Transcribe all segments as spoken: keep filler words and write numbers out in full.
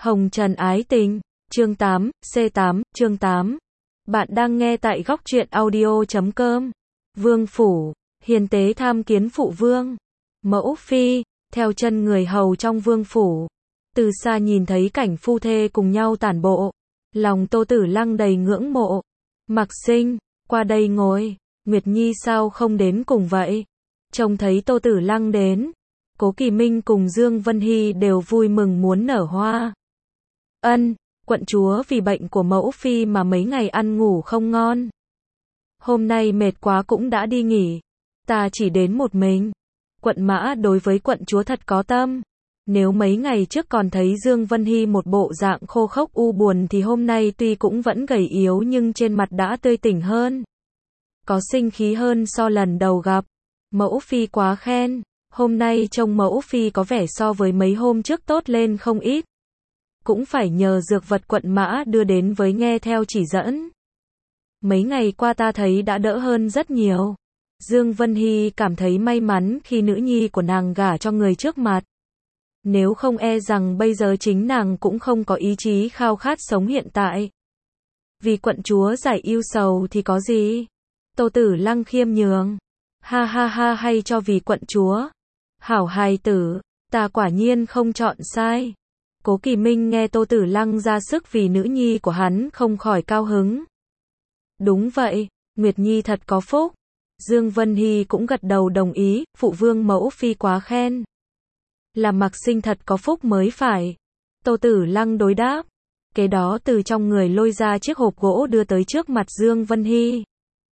Hồng Trần ái tình, chương tám, C tám, chương tám. Bạn đang nghe tại góc truyện audio chấm com. Vương phủ, hiền tế tham kiến phụ vương. Mẫu phi, theo chân người hầu trong vương phủ. Từ xa nhìn thấy cảnh phu thê cùng nhau tản bộ. Lòng Tô Tử Lăng đầy ngưỡng mộ. Mặc Sinh, qua đây ngồi. Nguyệt Nhi sao không đến cùng vậy? Trông thấy Tô Tử Lăng đến. Cố Kỳ Minh cùng Dương Vân Hy đều vui mừng muốn nở hoa. Ân, quận chúa vì bệnh của mẫu phi mà mấy ngày ăn ngủ không ngon. Hôm nay mệt quá cũng đã đi nghỉ. Ta chỉ đến một mình. Quận Mã đối với quận chúa thật có tâm. Nếu mấy ngày trước còn thấy Dương Vân Hy một bộ dạng khô khốc u buồn thì hôm nay tuy cũng vẫn gầy yếu nhưng trên mặt đã tươi tỉnh hơn. Có sinh khí hơn so lần đầu gặp. Mẫu phi quá khen. Hôm nay trông mẫu phi có vẻ so với mấy hôm trước tốt lên không ít. Cũng phải nhờ dược vật quận Mã đưa đến với nghe theo chỉ dẫn. Mấy ngày qua ta thấy đã đỡ hơn rất nhiều. Dương Vân Hy cảm thấy may mắn khi nữ nhi của nàng gả cho người trước mặt. Nếu không e rằng bây giờ chính nàng cũng không có ý chí khao khát sống hiện tại. Vì quận chúa giải ưu sầu thì có gì? Tô Tử Lăng khiêm nhường. Ha ha ha, hay cho vì quận chúa. Hảo hài tử, ta quả nhiên không chọn sai. Cố Kỳ Minh nghe Tô Tử Lăng ra sức vì nữ nhi của hắn không khỏi cao hứng. Đúng vậy, Nguyệt Nhi thật có phúc. Dương Vân Hy cũng gật đầu đồng ý, phụ vương mẫu phi quá khen. Là Mặc Sinh thật có phúc mới phải. Tô Tử Lăng đối đáp. Kế đó từ trong người lôi ra chiếc hộp gỗ đưa tới trước mặt Dương Vân Hy.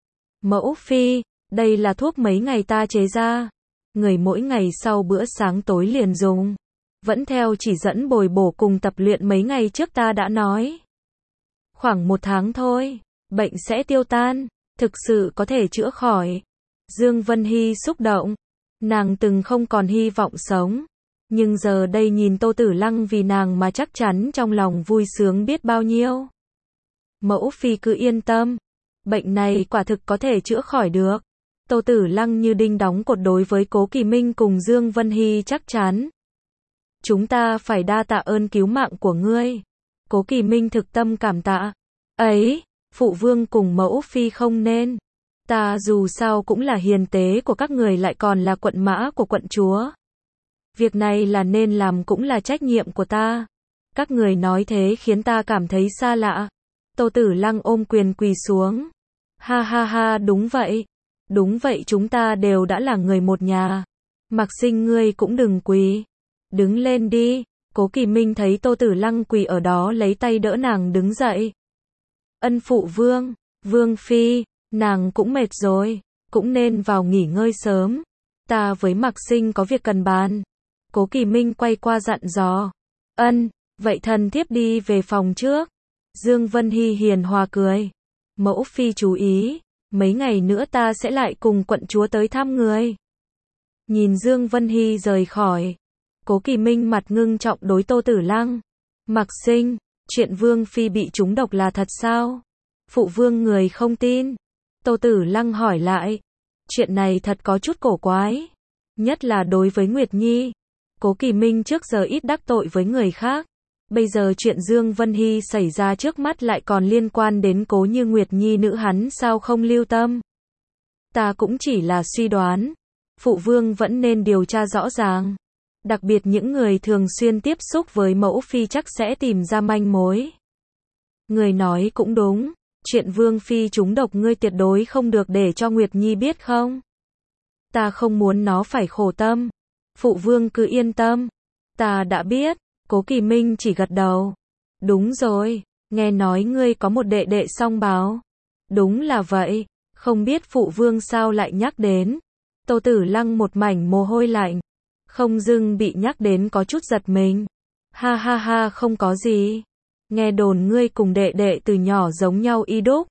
Mẫu phi, đây là thuốc mấy ngày ta chế ra. Người mỗi ngày sau bữa sáng tối liền dùng. Vẫn theo chỉ dẫn bồi bổ cùng tập luyện mấy ngày trước ta đã nói. Khoảng một tháng thôi, bệnh sẽ tiêu tan, thực sự có thể chữa khỏi. Dương Vân Hy xúc động. Nàng từng không còn hy vọng sống. Nhưng giờ đây nhìn Tô Tử Lăng vì nàng mà chắc chắn trong lòng vui sướng biết bao nhiêu. Mẫu phi cứ yên tâm. Bệnh này quả thực có thể chữa khỏi được. Tô Tử Lăng như đinh đóng cột đối với Cố Kỳ Minh cùng Dương Vân Hy chắc chắn. Chúng ta phải đa tạ ơn cứu mạng của ngươi. Cố Kỳ Minh thực tâm cảm tạ. Ấy, phụ vương cùng mẫu phi không nên. Ta dù sao cũng là hiền tế của các người lại còn là quận mã của quận chúa. Việc này là nên làm cũng là trách nhiệm của ta. Các người nói thế khiến ta cảm thấy xa lạ. Tô Tử Lăng ôm quyền quỳ xuống. Ha ha ha, đúng vậy. Đúng vậy, chúng ta đều đã là người một nhà. Mặc Sinh ngươi cũng đừng quỳ. Đứng lên đi. Cố Kỳ Minh thấy Tô Tử Lăng quỳ ở đó lấy tay đỡ nàng đứng dậy. Ân phụ vương, vương phi, nàng cũng mệt rồi, cũng nên vào nghỉ ngơi sớm. Ta với Mặc Sinh có việc cần bàn. Cố Kỳ Minh quay qua dặn dò. Ân, vậy thần thiếp đi về phòng trước. Dương Vân Hy hiền hòa cười. Mẫu phi chú ý, mấy ngày nữa ta sẽ lại cùng quận chúa tới thăm người. Nhìn Dương Vân Hy rời khỏi. Cố Kỳ Minh mặt ngưng trọng đối Tô Tử Lăng. Mặc Sinh, chuyện vương phi bị trúng độc là thật sao? Phụ vương người không tin. Tô Tử Lăng hỏi lại. Chuyện này thật có chút cổ quái. Nhất là đối với Nguyệt Nhi. Cố Kỳ Minh trước giờ ít đắc tội với người khác. Bây giờ chuyện Dương Vân Hy xảy ra trước mắt lại còn liên quan đến Cố Như Nguyệt Nhi nữ, hắn sao không lưu tâm? Ta cũng chỉ là suy đoán. Phụ vương vẫn nên điều tra rõ ràng. Đặc biệt những người thường xuyên tiếp xúc với mẫu phi chắc sẽ tìm ra manh mối. Người nói cũng đúng. Chuyện vương phi trúng độc ngươi tuyệt đối không được để cho Nguyệt Nhi biết không? Ta không muốn nó phải khổ tâm. Phụ vương cứ yên tâm. Ta đã biết. Cố Kỳ Minh chỉ gật đầu. Đúng rồi. Nghe nói ngươi có một đệ đệ song báo. Đúng là vậy. Không biết phụ vương sao lại nhắc đến. Tô Tử Lăng một mảnh mồ hôi lạnh. Không dưng bị nhắc đến có chút giật mình. Ha ha ha, không có gì. Nghe đồn ngươi cùng đệ đệ từ nhỏ giống nhau y đúc.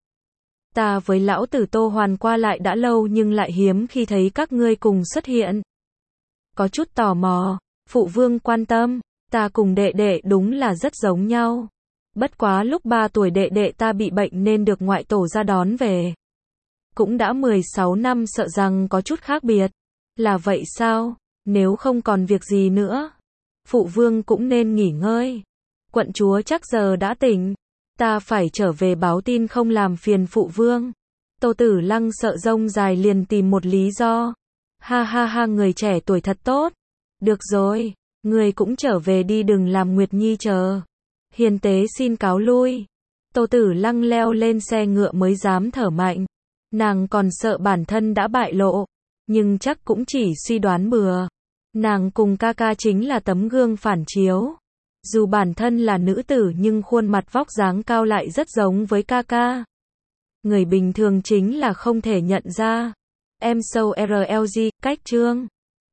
Ta với lão tử Tô Hoàn qua lại đã lâu nhưng lại hiếm khi thấy các ngươi cùng xuất hiện. Có chút tò mò. Phụ vương quan tâm. Ta cùng đệ đệ đúng là rất giống nhau. Bất quá lúc ba tuổi đệ đệ ta bị bệnh nên được ngoại tổ ra đón về. Cũng đã mười sáu năm, sợ rằng có chút khác biệt. Là vậy sao? Nếu không còn việc gì nữa, phụ vương cũng nên nghỉ ngơi. Quận chúa chắc giờ đã tỉnh. Ta phải trở về báo tin không làm phiền phụ vương. Tô Tử Lăng sợ rông dài liền tìm một lý do. Ha ha ha, người trẻ tuổi thật tốt. Được rồi, người cũng trở về đi, đừng làm Nguyệt Nhi chờ. Hiền tế xin cáo lui. Tô Tử Lăng leo lên xe ngựa mới dám thở mạnh. Nàng còn sợ bản thân đã bại lộ, nhưng chắc cũng chỉ suy đoán bừa. Nàng cùng ca ca chính là tấm gương phản chiếu. Dù bản thân là nữ tử nhưng khuôn mặt vóc dáng cao lại rất giống với ca ca. Người bình thường chính là không thể nhận ra. Em sâu R L G, cách chương